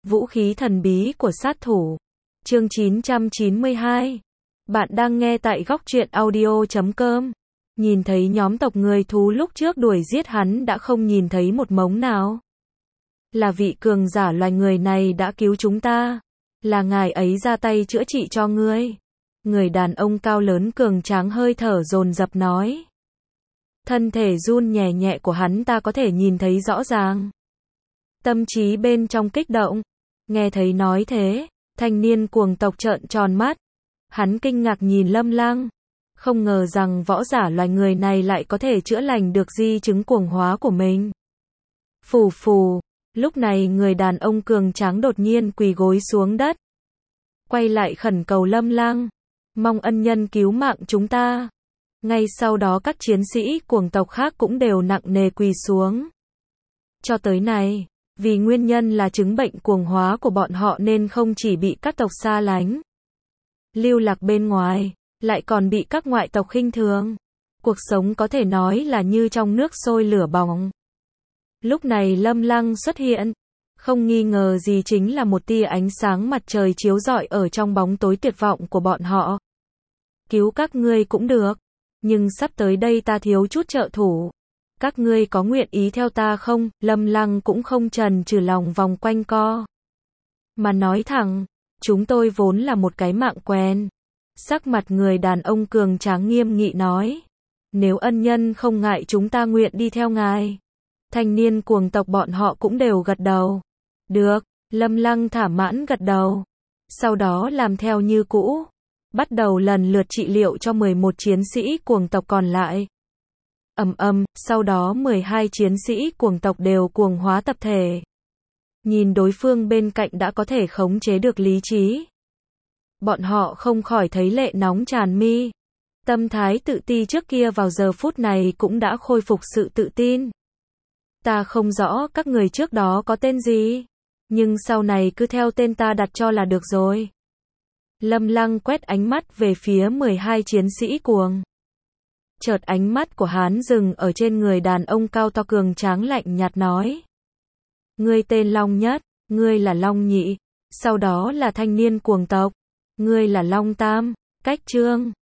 Vũ khí thần bí của sát thủ. Chương 992. Bạn đang nghe tại góc truyện audio.com. Nhìn thấy nhóm tộc người thú lúc trước đuổi giết hắn đã không nhìn thấy một mống nào. Là vị cường giả loài người này đã cứu chúng ta. Là ngài ấy ra tay chữa trị cho ngươi. Người đàn ông cao lớn cường tráng hơi thở dồn dập nói. Thân thể run nhẹ nhẹ của hắn ta có thể nhìn thấy rõ ràng. Tâm trí bên trong kích động. Nghe thấy nói thế, thanh niên cuồng tộc trợn tròn mắt. Hắn kinh ngạc nhìn Lâm Lăng. Không ngờ rằng võ giả loài người này lại có thể chữa lành được di chứng cuồng hóa của mình. Phù phù, lúc này người đàn ông cường tráng đột nhiên quỳ gối xuống đất. Quay lại khẩn cầu Lâm Lăng. Mong ân nhân cứu mạng chúng ta. Ngay sau đó các chiến sĩ cuồng tộc khác cũng đều nặng nề quỳ xuống. Cho tới nay, vì nguyên nhân là chứng bệnh cuồng hóa của bọn họ nên không chỉ bị các tộc xa lánh, lưu lạc bên ngoài, lại còn bị các ngoại tộc khinh thường. Cuộc sống có thể nói là như trong nước sôi lửa bỏng. Lúc này Lâm Lăng xuất hiện, không nghi ngờ gì chính là một tia ánh sáng mặt trời chiếu rọi ở trong bóng tối tuyệt vọng của bọn họ. Cứu các ngươi cũng được, nhưng sắp tới đây ta thiếu chút trợ thủ. Các ngươi có nguyện ý theo ta không? Lâm Lăng cũng không chần chừ lòng vòng quanh co, mà nói thẳng, chúng tôi vốn là một cái mạng quen. Sắc mặt người đàn ông cường tráng nghiêm nghị nói. Nếu ân nhân không ngại chúng ta nguyện đi theo ngài. Thanh niên cuồng tộc bọn họ cũng đều gật đầu. Được, Lâm Lăng thỏa mãn gật đầu. Sau đó làm theo như cũ. Bắt đầu lần lượt trị liệu cho 11 chiến sĩ cuồng tộc còn lại. Sau đó 12 chiến sĩ cuồng tộc đều cuồng hóa tập thể. Nhìn đối phương bên cạnh đã có thể khống chế được lý trí. Bọn họ không khỏi thấy lệ nóng tràn mi. Tâm thái tự ti trước kia vào giờ phút này cũng đã khôi phục sự tự tin. Ta không rõ các người trước đó có tên gì, nhưng sau này cứ theo tên ta đặt cho là được rồi. Lâm Lăng quét ánh mắt về phía 12 chiến sĩ cuồng. Chợt ánh mắt của hắn dừng ở trên người đàn ông cao to cường tráng lạnh nhạt nói. Ngươi tên Long Nhất, ngươi là Long Nhị, sau đó là thanh niên cuồng tộc, ngươi là Long Tam, Cách Trương.